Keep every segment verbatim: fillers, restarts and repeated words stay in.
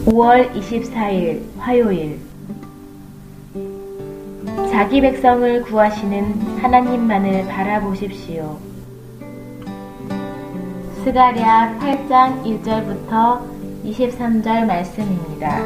오월 이십사일 화요일. 자기 백성을 구하시는 하나님만을 바라보십시오. 스가랴 팔 장 일 절부터 이십삼 절 말씀입니다.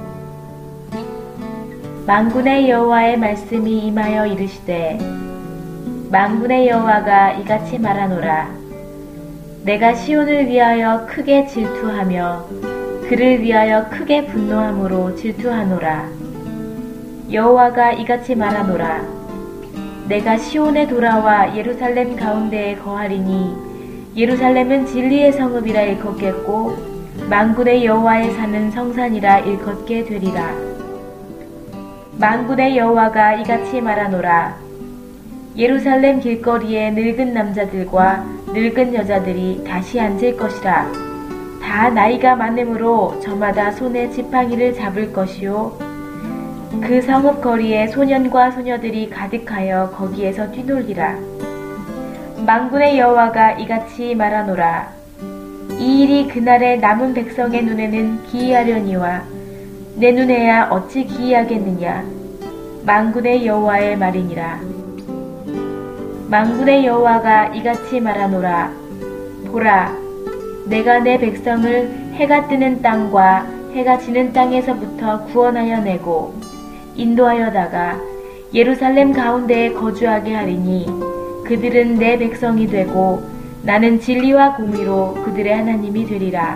만군의 여호와의 말씀이 임하여 이르시되, 만군의 여호와가 이같이 말하노라. 내가 시온을 위하여 크게 질투하며 그를 위하여 크게 분노함으로 질투하노라. 여호와가 이같이 말하노라. 내가 시온에 돌아와 예루살렘 가운데에 거하리니 예루살렘은 진리의 성읍이라 일컫겠고 만군의 여호와의 사는 성산이라 일컫게 되리라. 만군의 여호와가 이같이 말하노라. 예루살렘 길거리에 늙은 남자들과 늙은 여자들이 다시 앉을 것이라. 다 나이가 많음으로 저마다 손에 지팡이를 잡을 것이요 그 성읍 거리에 소년과 소녀들이 가득하여 거기에서 뛰놀리라. 만군의 여호와가 이같이 말하노라. 이 일이 그날에 남은 백성의 눈에는 기이하려니와 내 눈에야 어찌 기이하겠느냐. 만군의 여호와의 말이니라. 만군의 여호와가 이같이 말하노라. 보라, 내가 내 백성을 해가 뜨는 땅과 해가 지는 땅에서부터 구원하여 내고 인도하여다가 예루살렘 가운데에 거주하게 하리니 그들은 내 백성이 되고 나는 진리와 공의로 그들의 하나님이 되리라.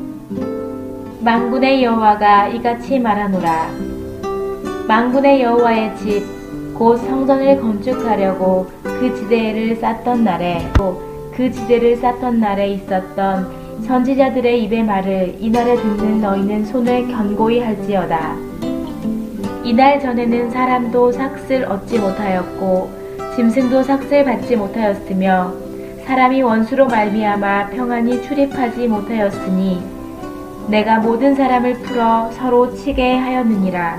만군의 여호와가 이같이 말하노라. 만군의 여호와의 집 곧 성전을 건축하려고 그 지대를 쌓던 날에 그 지대를 쌓던 날에 있었던 선지자들의 입의 말을 이날에 듣는 너희는 손을 견고히 할지어다. 이날 전에는 사람도 삭슬 얻지 못하였고 짐승도 삭슬 받지 못하였으며 사람이 원수로 말미암아 평안히 출입하지 못하였으니 내가 모든 사람을 풀어 서로 치게 하였느니라.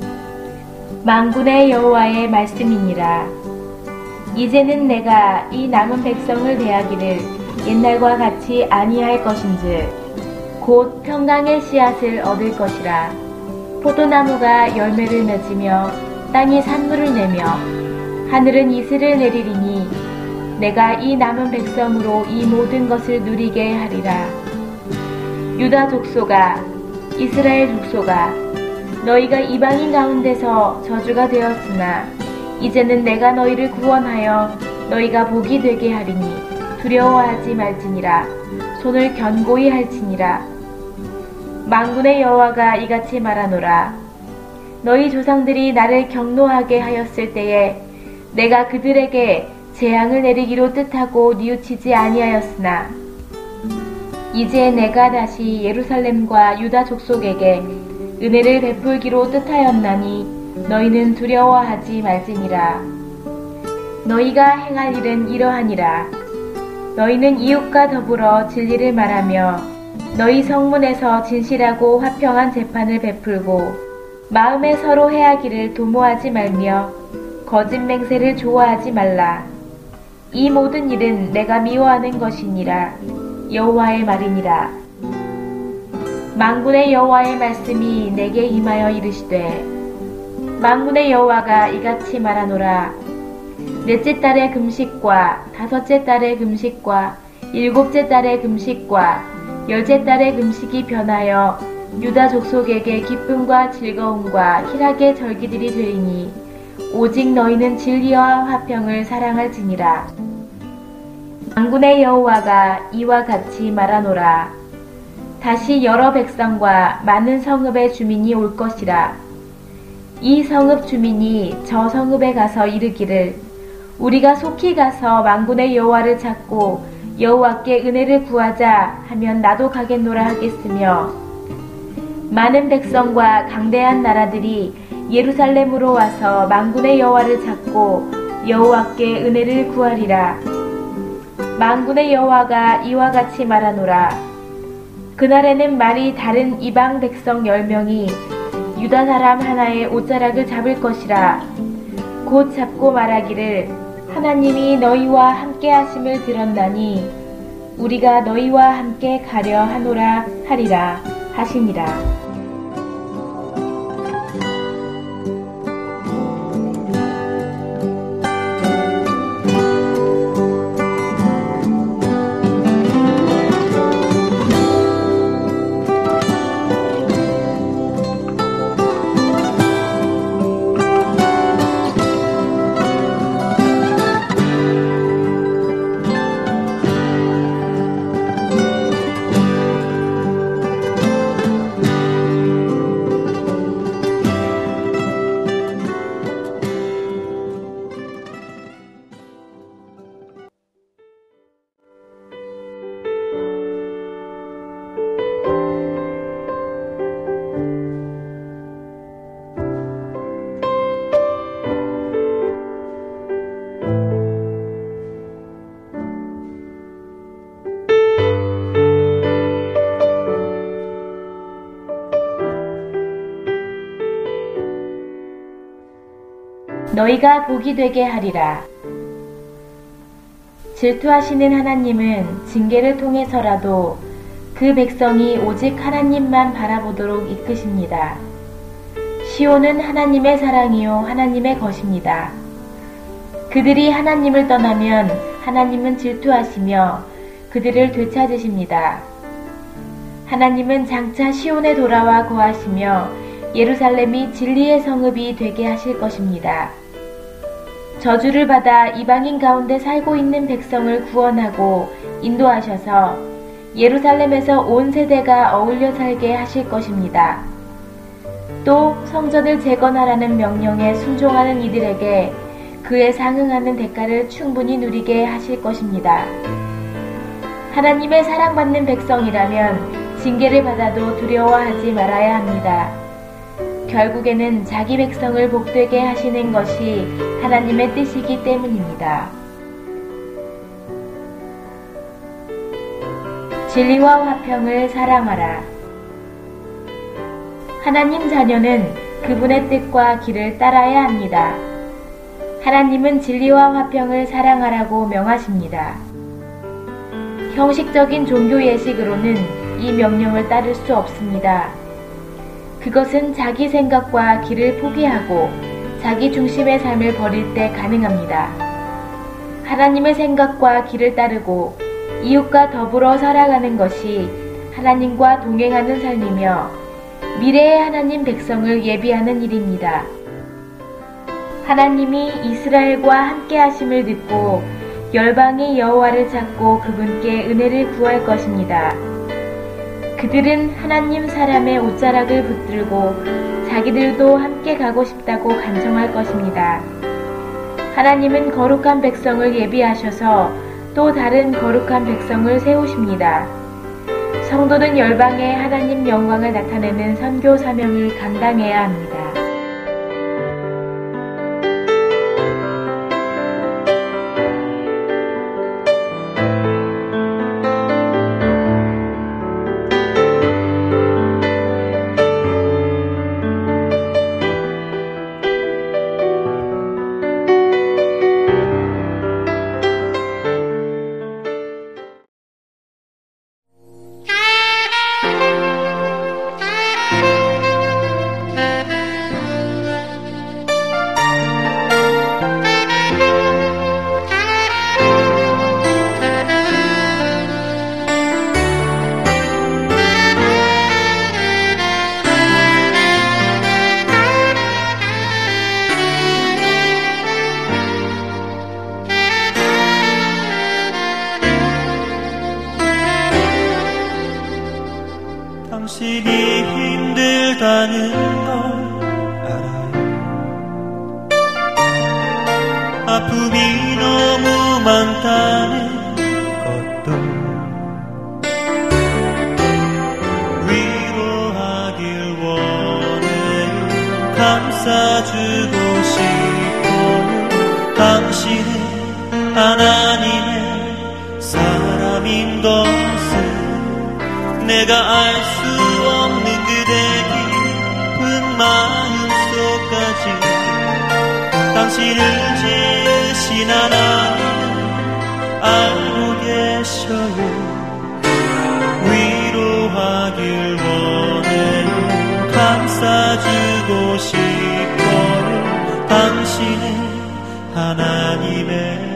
만군의 여호와의 말씀이니라. 이제는 내가 이 남은 백성을 대하기를 옛날과 같이 아니할 것인즉 곧 평강의 씨앗을 얻을 것이라. 포도나무가 열매를 맺으며 땅이 산물을 내며 하늘은 이슬을 내리리니 내가 이 남은 백성으로 이 모든 것을 누리게 하리라. 유다 족속아, 이스라엘 족속아, 너희가 이방인 가운데서 저주가 되었으나 이제는 내가 너희를 구원하여 너희가 복이 되게 하리니 두려워하지 말지니라. 손을 견고히 할지니라. 만군의 여호와가 이같이 말하노라. 너희 조상들이 나를 경노하게 하였을 때에 내가 그들에게 재앙을 내리기로 뜻하고 뉘우치지 아니하였으나 이제 내가 다시 예루살렘과 유다 족속에게 은혜를 베풀기로 뜻하였나니 너희는 두려워하지 말지니라. 너희가 행할 일은 이러하니라. 너희는 이웃과 더불어 진리를 말하며 너희 성문에서 진실하고 화평한 재판을 베풀고 마음에 서로 해하기를 도모하지 말며 거짓 맹세를 좋아하지 말라. 이 모든 일은 내가 미워하는 것이니라. 여호와의 말이니라. 만군의 여호와의 말씀이 내게 임하여 이르시되, 만군의 여호와가 이같이 말하노라. 넷째 달의 금식과 다섯째 달의 금식과 일곱째 달의 금식과 열째 달의 금식이 변하여 유다 족속에게 기쁨과 즐거움과 희락의 절기들이 되리니 오직 너희는 진리와 화평을 사랑할지니라. 만군의 여호와가 이와 같이 말하노라. 다시 여러 백성과 많은 성읍의 주민이 올 것이라. 이 성읍 주민이 저 성읍에 가서 이르기를 우리가 속히 가서 만군의 여호와를 찾고 여호와께 은혜를 구하자 하면 나도 가겠노라 하겠으며 많은 백성과 강대한 나라들이 예루살렘으로 와서 만군의 여호와를 찾고 여호와께 은혜를 구하리라. 만군의 여호와가 이와 같이 말하노라. 그날에는 말이 다른 이방 백성 열 명이 유다 사람 하나의 옷자락을 잡을 것이라. 곧 잡고 말하기를 하나님이 너희와 함께 하심을 들었나니 우리가 너희와 함께 가려 하노라 하리라 하시니라. 너희가 복이 되게 하리라. 질투하시는 하나님은 징계를 통해서라도 그 백성이 오직 하나님만 바라보도록 이끄십니다. 시온은 하나님의 사랑이요 하나님의 것입니다. 그들이 하나님을 떠나면 하나님은 질투하시며 그들을 되찾으십니다. 하나님은 장차 시온에 돌아와 거하시며 예루살렘이 진리의 성읍이 되게 하실 것입니다. 저주를 받아 이방인 가운데 살고 있는 백성을 구원하고 인도하셔서 예루살렘에서 온 세대가 어울려 살게 하실 것입니다. 또 성전을 재건하라는 명령에 순종하는 이들에게 그에 상응하는 대가를 충분히 누리게 하실 것입니다. 하나님의 사랑받는 백성이라면 징계를 받아도 두려워하지 말아야 합니다. 결국에는 자기 백성을 복되게 하시는 것이 하나님의 뜻이기 때문입니다. 진리와 화평을 사랑하라. 하나님 자녀는 그분의 뜻과 길을 따라야 합니다. 하나님은 진리와 화평을 사랑하라고 명하십니다. 형식적인 종교 예식으로는 이 명령을 따를 수 없습니다. 그것은 자기 생각과 길을 포기하고 자기 중심의 삶을 버릴 때 가능합니다. 하나님의 생각과 길을 따르고 이웃과 더불어 살아가는 것이 하나님과 동행하는 삶이며 미래의 하나님 백성을 예비하는 일입니다. 하나님이 이스라엘과 함께 하심을 듣고 열방이 여호와를 찾고 그분께 은혜를 구할 것입니다. 그들은 하나님 사람의 옷자락을 붙들고 자기들도 함께 가고 싶다고 간청할 것입니다. 하나님은 거룩한 백성을 예비하셔서 또 다른 거룩한 백성을 세우십니다. 성도는 열방에 하나님 영광을 나타내는 선교 사명을 감당해야 합니다. 당신이 힘들다는 걸 알아요. 아픔이 너무 많다는 것도 위로하길 원해요. 감싸주고 싶어요. 당신은 하나님의 사람인 것을 내가 알 수 없는 그대 깊은 마음속까지 당신을 지으신 하나님 알고 계셔요. 위로하길 원해요. 감싸주고 싶어요. 당신은 하나님의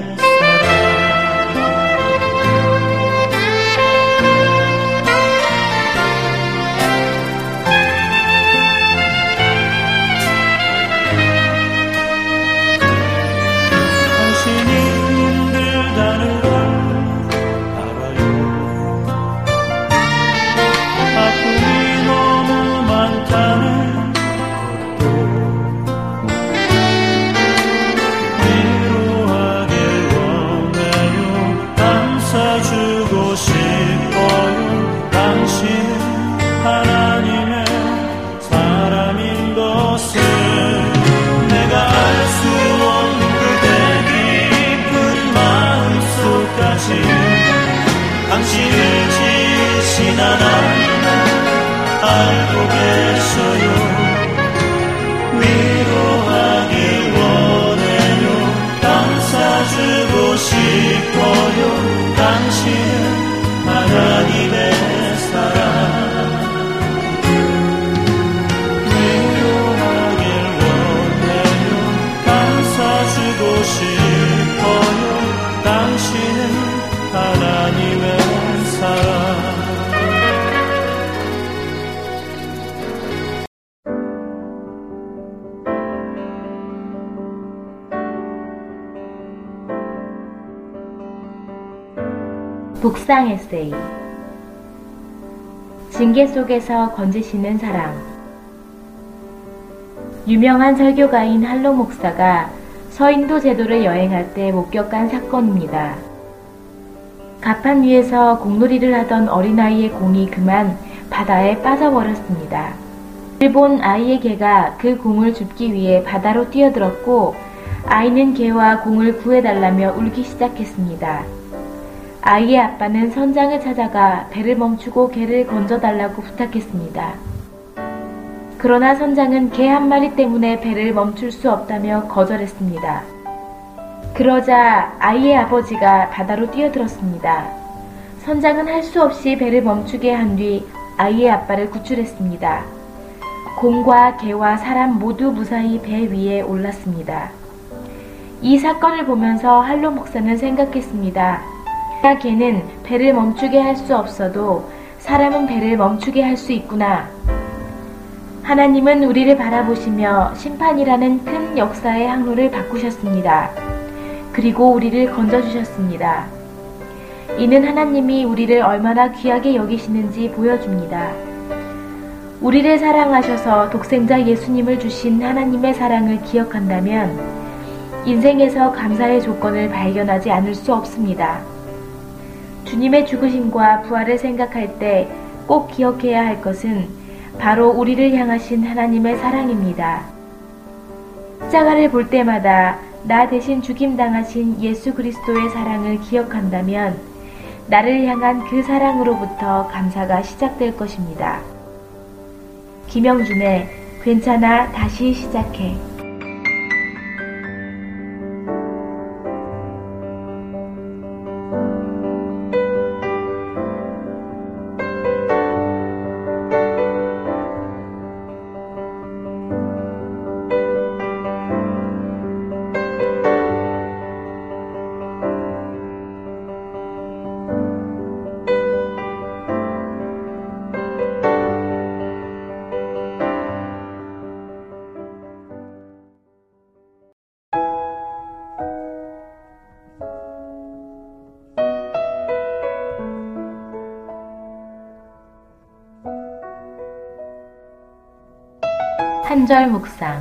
당신을 지으신 하나님을 알고 계셔요. 위로하길 원해요. 싶어요. 당신은 하나님의 사랑 위로하길 원해요. 감싸주고 싶어요. 당신은 하나님의 사랑 묵상 에세이 징계 속에서 건지시는 사랑. 유명한 설교가인 할로 목사가 서인도 제도를 여행할 때 목격한 사건입니다. 가판 위에서 공놀이를 하던 어린아이의 공이 그만 바다에 빠져버렸습니다. 이를 본 아이의 개가 그 공을 줍기 위해 바다로 뛰어들었고 아이는 개와 공을 구해달라며 울기 시작했습니다. 아이의 아빠는 선장을 찾아가 배를 멈추고 개를 건져달라고 부탁했습니다. 그러나 선장은 개 한 마리 때문에 배를 멈출 수 없다며 거절했습니다. 그러자 아이의 아버지가 바다로 뛰어들었습니다. 선장은 할 수 없이 배를 멈추게 한 뒤 아이의 아빠를 구출했습니다. 공과 개와 사람 모두 무사히 배 위에 올랐습니다. 이 사건을 보면서 할로 목사는 생각했습니다. 개는 배를 멈추게 할 수 없어도 사람은 배를 멈추게 할 수 있구나. 하나님은 우리를 바라보시며 심판이라는 큰 역사의 항로를 바꾸셨습니다. 그리고 우리를 건져주셨습니다. 이는 하나님이 우리를 얼마나 귀하게 여기시는지 보여줍니다. 우리를 사랑하셔서 독생자 예수님을 주신 하나님의 사랑을 기억한다면 인생에서 감사의 조건을 발견하지 않을 수 없습니다. 주님의 죽으심과 부활을 생각할 때 꼭 기억해야 할 것은 바로 우리를 향하신 하나님의 사랑입니다. 십자가를 볼 때마다 나 대신 죽임당하신 예수 그리스도의 사랑을 기억한다면 나를 향한 그 사랑으로부터 감사가 시작될 것입니다. 김영준의 괜찮아 다시 시작해. 한절 묵상.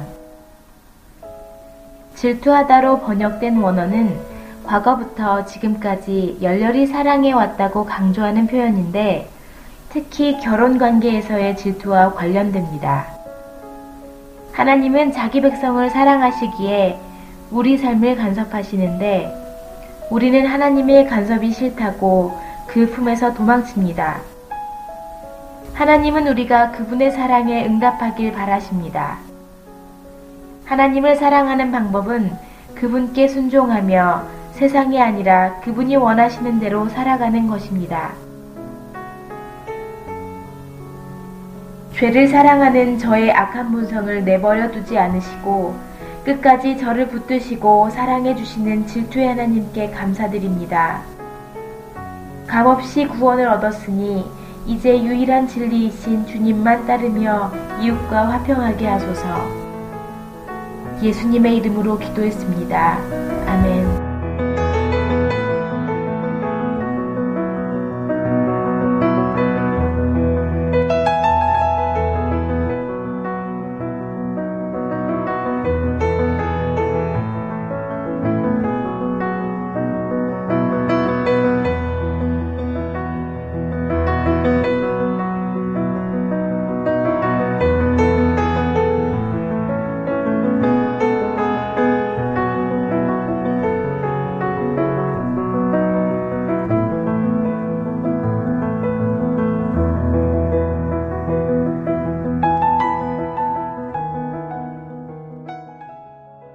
질투하다로 번역된 원어는 과거부터 지금까지 열렬히 사랑해왔다고 강조하는 표현인데 특히 결혼관계에서의 질투와 관련됩니다. 하나님은 자기 백성을 사랑하시기에 우리 삶을 간섭하시는데 우리는 하나님의 간섭이 싫다고 그 품에서 도망칩니다. 하나님은 우리가 그분의 사랑에 응답하길 바라십니다. 하나님을 사랑하는 방법은 그분께 순종하며 세상이 아니라 그분이 원하시는 대로 살아가는 것입니다. 죄를 사랑하는 저의 악한 본성을 내버려 두지 않으시고 끝까지 저를 붙드시고 사랑해 주시는 질투의 하나님께 감사드립니다. 값없이 구원을 얻었으니 이제 유일한 진리이신 주님만 따르며 이웃과 화평하게 하소서. 예수님의 이름으로 기도했습니다. 아멘.